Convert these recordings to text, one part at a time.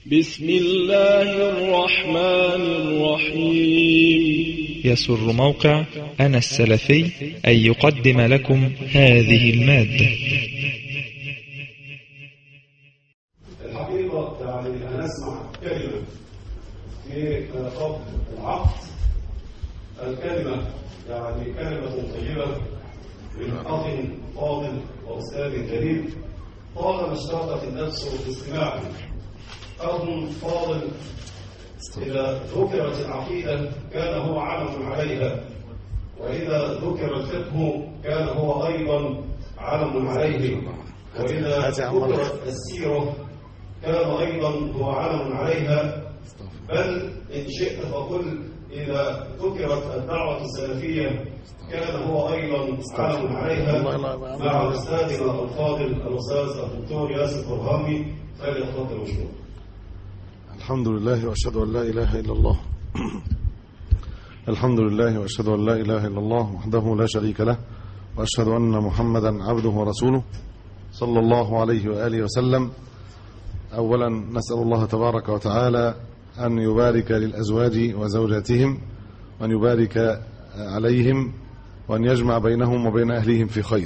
بسم الله الرحمن الرحيم. يسر موقع أنا السلفي أن يقدم لكم هذه المادة. الحقيقة يعني أن نسمع كلمة في قبل العقد، الكلمة يعني كلمة طيبة من أخ فاضل وأستاذ كريم طالما اشتاقت النفس في استماعه. أخ فاضل إذا ذكرت العقيدة كان هو علم عليها، وإذا ذكر الفقه كان هو أيضا علم عليه، وإذا ذكرت السيرة كان أيضا هو علم عليها. بل إن شئت فقل إذا ذكرت الدعوة السلفية كان هو أيضا علم عليها، مع أستاذنا الفاضل الأستاذ الدكتور ياسر برهامي. فليتفضل مشكور. الحمد لله وأشهد أن لا إله إلا الله. الحمد لله وأشهد أن لا إله إلا الله وحده لا شريك له، وأشهد أن محمدا عبده ورسوله صلى الله عليه وآله وسلم. أولا نسأل الله تبارك وتعالى أن يبارك للأزواج وزوجاتهم، وأن يبارك عليهم، وأن يجمع بينهم وبين أهلهم في خير.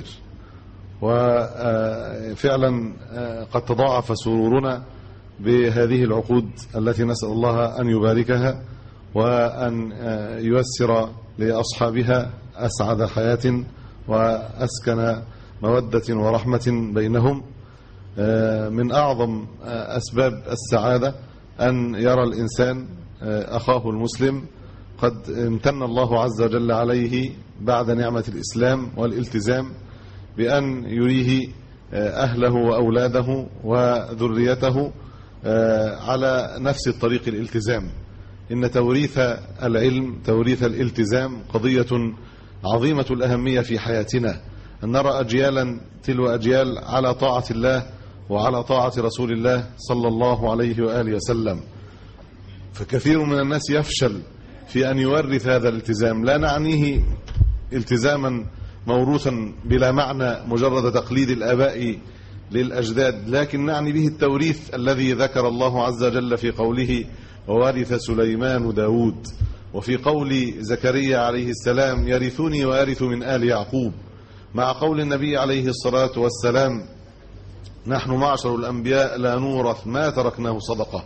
وفعلا قد تضاعف سرورنا بهذه العقود التي نسأل الله أن يباركها وأن ييسر لأصحابها أسعد حياة وأسكن مودة ورحمة بينهم. من أعظم أسباب السعادة أن يرى الإنسان أخاه المسلم قد امتن الله عز وجل عليه بعد نعمة الإسلام والالتزام بأن يريه أهله وأولاده وذريته على نفس الطريق الالتزام. إن توريث العلم، توريث الالتزام قضية عظيمة الأهمية في حياتنا، أن نرى أجيالا تلو أجيال على طاعة الله وعلى طاعة رسول الله صلى الله عليه وآله وسلم. فكثير من الناس يفشل في أن يورث هذا الالتزام. لا نعنيه التزاما موروثا بلا معنى مجرد تقليد الآباء للأجداد، لكن نعني به التوريث الذي ذكر الله عز وجل في قوله وورث سليمان داود، وفي قول زكريا عليه السلام يرثني ويرث من آل يعقوب، مع قول النبي عليه الصلاة والسلام نحن معشر الأنبياء لا نورث ما تركناه صدقة.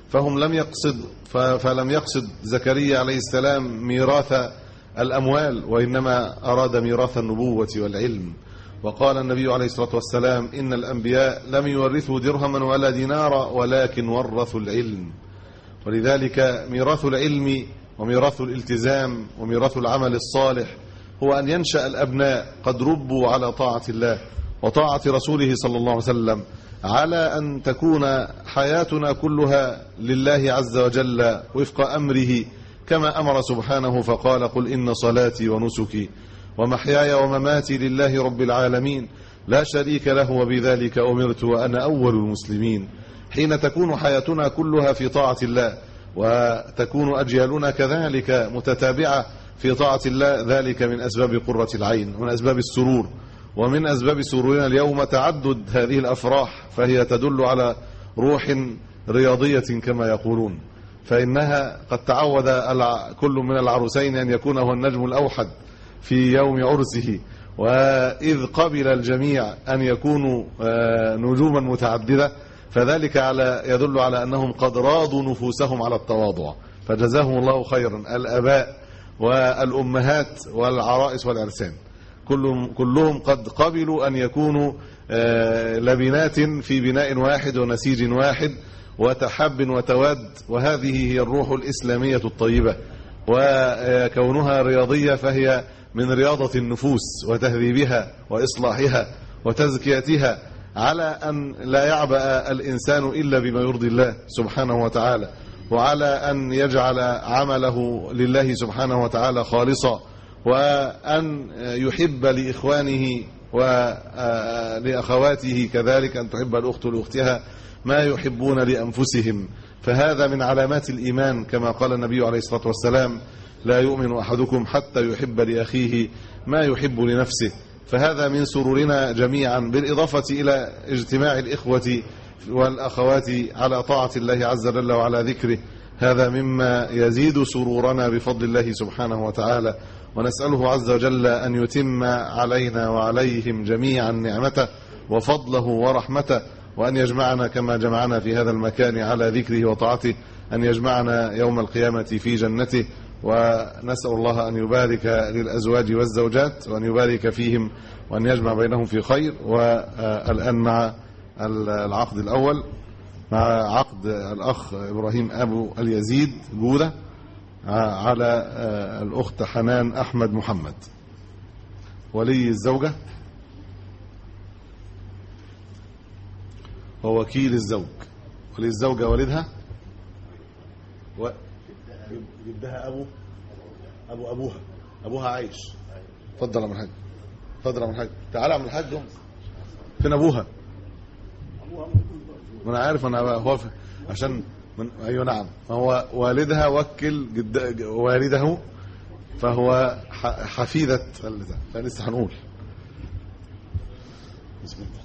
فلم يقصد زكريا عليه السلام ميراث الأموال، وإنما أراد ميراث النبوة والعلم. وقال النبي عليه الصلاة والسلام إن الأنبياء لم يورثوا درهما ولا دينارا ولكن ورثوا العلم. ولذلك ميراث العلم وميراث الالتزام وميراث العمل الصالح هو أن ينشأ الأبناء قد ربوا على طاعة الله وطاعة رسوله صلى الله عليه وسلم، على أن تكون حياتنا كلها لله عز وجل وفق أمره، كما أمر سبحانه فقال قل إن صلاتي ونسكي ومحياي ومماتي لله رب العالمين لا شريك له وبذلك أمرت وأنا أول المسلمين. حين تكون حياتنا كلها في طاعة الله وتكون أجيالنا كذلك متتابعة في طاعة الله، ذلك من أسباب قرة العين ومن أسباب السرور. ومن أسباب سرورنا اليوم تعدد هذه الأفراح، فهي تدل على روح رياضية كما يقولون. فإنها قد تعود كل من العروسين أن يكون هو النجم الأوحد في يوم عرسه، وإذ قبل الجميع أن يكونوا نجوما متعددة، فذلك يدل على أنهم قد راضوا نفوسهم على التواضع، فجزاهم الله خيرا الآباء والأمهات والعرائس والعرسان، كلهم قد قبلوا أن يكونوا لبنات في بناء واحد ونسيج واحد وتحب وتواد. وهذه هي الروح الإسلامية الطيبة، وكونها رياضية فهي من رياضة النفوس وتهذيبها وإصلاحها وتزكيتها، على أن لا يعبأ الإنسان إلا بما يرضي الله سبحانه وتعالى، وعلى أن يجعل عمله لله سبحانه وتعالى خالصا، وأن يحب لإخوانه ولأخواته كذلك، أن تحب الأخت لأختها ما يحبون لأنفسهم. فهذا من علامات الإيمان، كما قال النبي عليه الصلاة والسلام لا يؤمن أحدكم حتى يحب لأخيه ما يحب لنفسه. فهذا من سرورنا جميعا، بالإضافة إلى اجتماع الإخوة والأخوات على طاعة الله عز وجل وعلى ذكره. هذا مما يزيد سرورنا بفضل الله سبحانه وتعالى، ونسأله عز وجل أن يتم علينا وعليهم جميعا نعمته وفضله ورحمته، وأن يجمعنا كما جمعنا في هذا المكان على ذكره وطاعته، أن يجمعنا يوم القيامة في جنته. ونسأل الله أن يبارك للأزواج والزوجات وأن يبارك فيهم وأن يجمع بينهم في خير. والآن مع العقد الأول، مع عقد الأخ إبراهيم أبو اليزيد جودة على الأخت حنان أحمد محمد ولي الزوجة ووكيل الزوج. ولي الزوجة والدها جدها أبوها عايش. اتفضل يا عم الحاج، اتفضل يا عم الحاج، تعالى يا عم الحاج. فين أبوها؟ ما أنا عارف، أنا هو عشان أيوة نعم، هو والدها وكل والده، فهو حفيدة فلسه هنقول. بسم الله.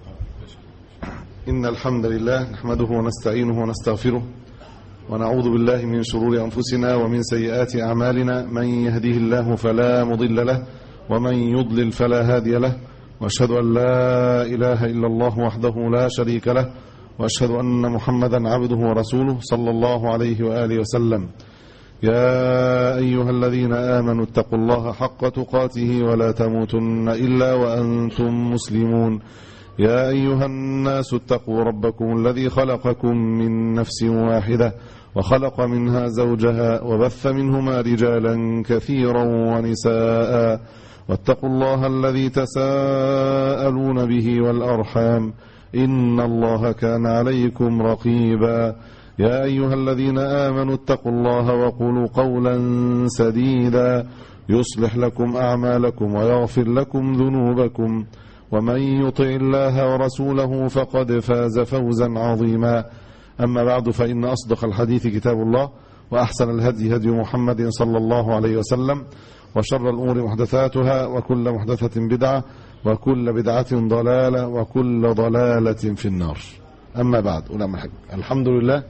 إن الحمد لله نحمده ونستعينه ونستغفره ونعوذ بالله من شرور أنفسنا ومن سيئات أعمالنا. من يهديه الله فلا مضل له ومن يضلل فلا هادي له، وأشهد أن لا إله إلا الله وحده لا شريك له، وأشهد أن محمدا عبده ورسوله صلى الله عليه وآله وسلم. يا أيها الذين آمنوا اتقوا الله حق تقاته ولا تموتن إلا وأنتم مسلمون. يا أيها الناس اتقوا ربكم الذي خلقكم من نفس واحدة وخلق منها زوجها وبث منهما رجالا كثيرا ونساء، واتقوا الله الذي تساءلون به والأرحام إن الله كان عليكم رقيبا. يا أيها الذين آمنوا اتقوا الله وقولوا قولا سديدا يصلح لكم أعمالكم ويغفر لكم ذنوبكم، ومن يطع الله ورسوله فقد فاز فوزا عظيما. أما بعد، فإن أصدق الحديث كتاب الله، وأحسن الهدي هدي محمد صلى الله عليه وسلم، وشر الأمور محدثاتها، وكل محدثة بدعة، وكل بدعة ضلالة، وكل ضلالة في النار. أما بعد، الحمد لله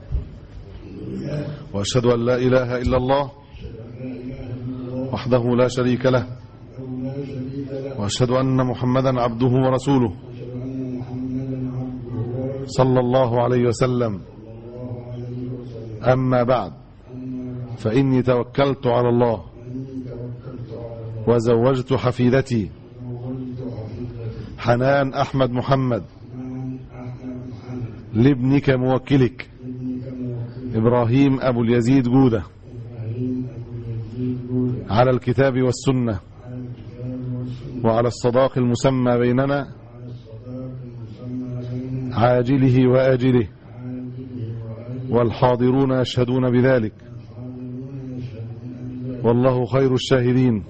وأشهد أن لا إله إلا الله وحده لا شريك له، وأشهد أن محمدا عبده ورسوله صلى الله عليه وسلم. أما بعد، فإني توكلت على الله وزوجت حفيدتي حنان أحمد محمد لابنك موكلك إبراهيم أبو اليزيد جودة على الكتاب والسنة وعلى الصداق المسمى بيننا عاجله وآجله، والحاضرون يشهدون بذلك، والله خير الشاهدين.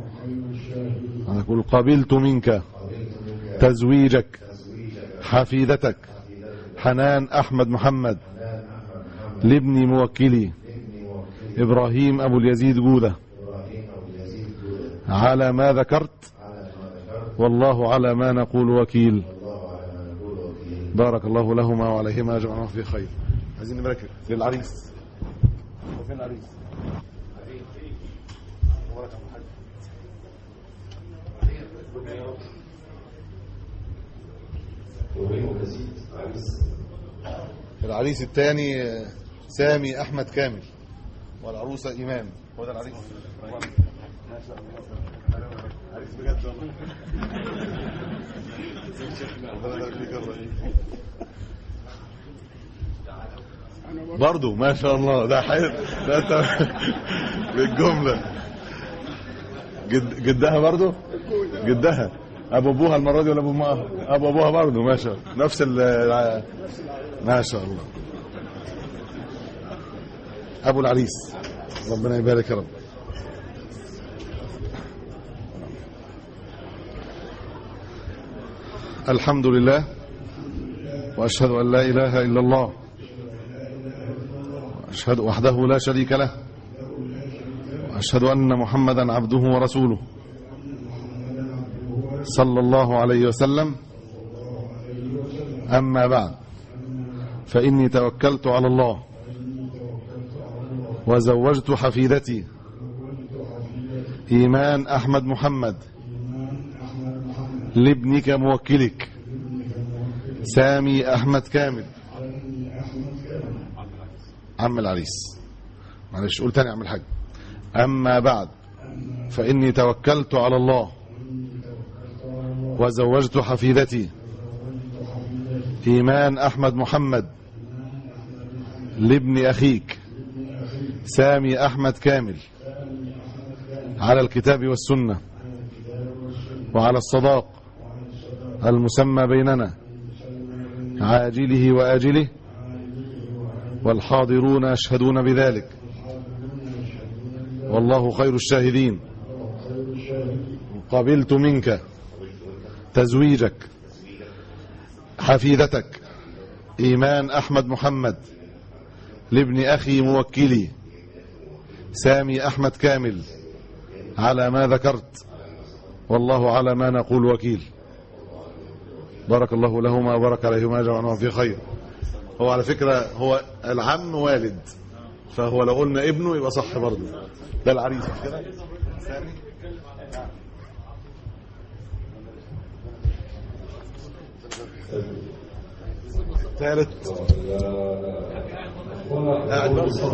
أقول قبلت منك تزويجك حفيدتك حنان أحمد محمد لابني موكلي إبراهيم أبو اليزيد جودة على ما ذكرت، والله على ما نقول وكيل. بارك الله لهما وعليهما جمعنا في خير. عايزين نبارك للعريس. فين العريس؟ العريس الثاني سامي أحمد كامل، والعروسة إيمان. هو ده العريس. عريس بجد برضو ما شاء الله. ده حلو ده بالجملة. جدها برضو، جدها ابو ابوها المره دي ولا ابو امها؟ ابو ابوها برضو ما شاء الله، نفس ما شاء الله. ابو العريس ربنا يبارك يا رب. الحمد لله واشهد ان لا اله الا الله واشهد وحده لا شريك له، واشهد ان محمدا عبده ورسوله صلى الله عليه وسلم. أما بعد، فإني توكلت على الله وزوجت حفيدتي إيمان أحمد محمد لابنك موكلك سامي أحمد كامل. عم العريس، معلش قول تاني عم الحاج. أما بعد، فإني توكلت على الله وزوجت حفيدتي إيمان أحمد محمد لابن أخيك سامي أحمد كامل على الكتاب والسنة وعلى الصداق المسمى بيننا عاجله وآجله والحاضرون يشهدون بذلك والله خير الشاهدين. قبلت منك تزويجك حفيدتك إيمان أحمد محمد لابن أخي موكلي سامي أحمد كامل على ما ذكرت والله على ما نقول وكيل. بارك الله لهما وبارك عليهما جمعنا في خير. هو على فكرة هو العم والد، فهو لو قلنا ابنه يبقى صح برضه. ده العريس مش كده؟ سامي ثالث قاعد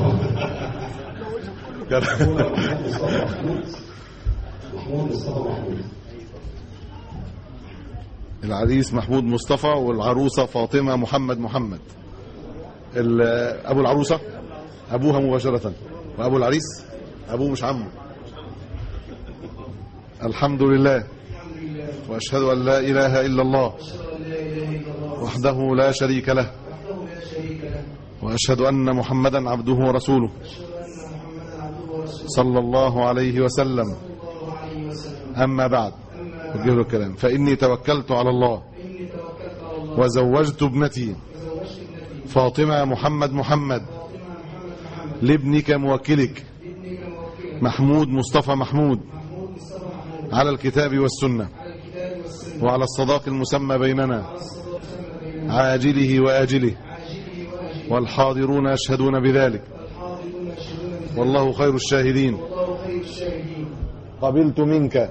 العريس محمود مصطفى والعروسة فاطمة محمد. أبو العروسة أبوها مباشرة، وأبو العريس أبوه مش عمه. الحمد لله وأشهد أن لا إله إلا الله وحده لا شريك له وأشهد أن محمدا عبده ورسوله صلى الله عليه وسلم. أما بعد، وجه له الكلام. فإني توكلت على الله وزوجت ابنتي فاطمة محمد لابنك موكلك محمود مصطفى محمود على الكتاب والسنة وعلى الصداق المسمى بيننا عاجله وآجله والحاضرون يشهدون بذلك والله خير الشاهدين. قبلت منك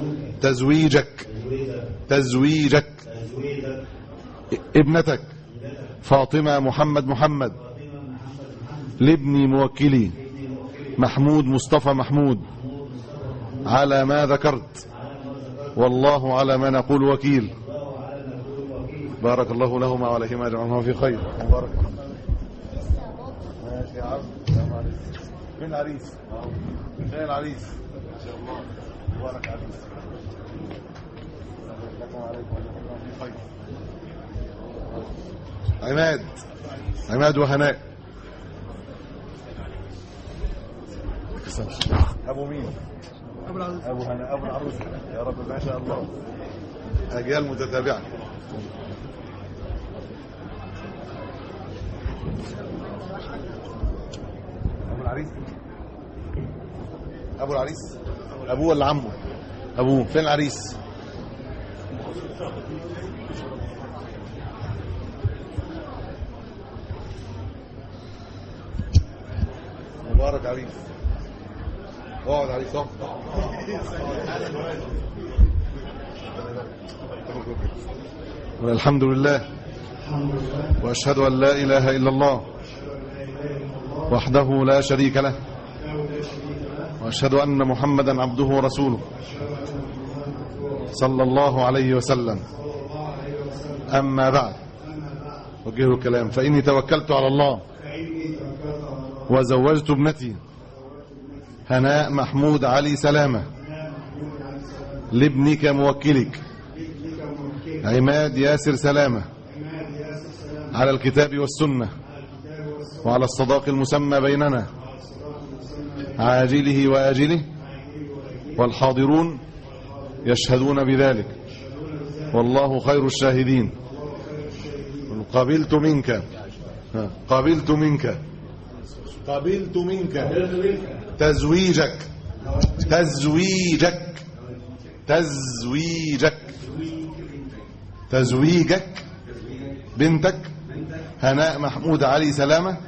تزويجك ابنتك فاطمة محمد لابني موكلي محمود مصطفى محمود على ما ذكرت والله على ما نقول وكيل. بارك الله لهما وعليهما جمعنا في خير. مبارك. ماشي يا عم. السلام عليكم. فين العريس؟ فين العريس؟ ما شاء الله. مبارك عريس. السلام عليكم ورحمة الله في خير. عماد وهناء. أبو مين؟ أبو هناء أبو العروس. يا رب ما شاء الله. أجيال متتابعة. أبو العريس أبوه ولا عمه؟ أبوه. فين العريس؟ مبارك عريس. اقعد عريس اقعد. الحمد لله وأشهد أن لا إله إلا الله وحده لا شريك له وأشهد أن محمدا عبده ورسوله صلى الله عليه وسلم. أما بعد، وجه الكلام. فإني توكلت على الله وزوجت ابنتي هناء محمود علي سلامة لابنك موكلك عماد ياسر سلامة على الكتاب والسنة وعلى الصداق المسمى بيننا عاجله وآجله والحاضرون يشهدون بذلك والله خير الشاهدين. قبلت منك تزويجك بنتك هناء محمود علي سلامة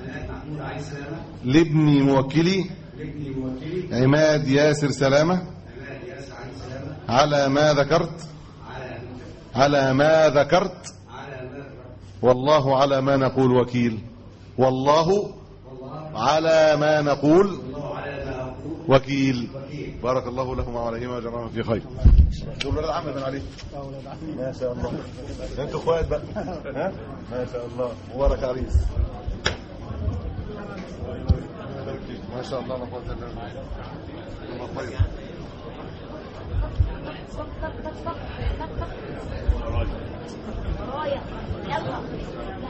لابني موكلي عماد ياسر سلامة على ما ذكرت والله على ما نقول وكيل. والله على ما نقول وكيل. بارك الله لهما وعليهما وجمعهم في خير. دول ولاد عم بن علي ما شاء الله. انتوا اخوات بقى ها ما شاء الله. مبارك عريس ما شاء الله. لا قوه الا بالله. طيب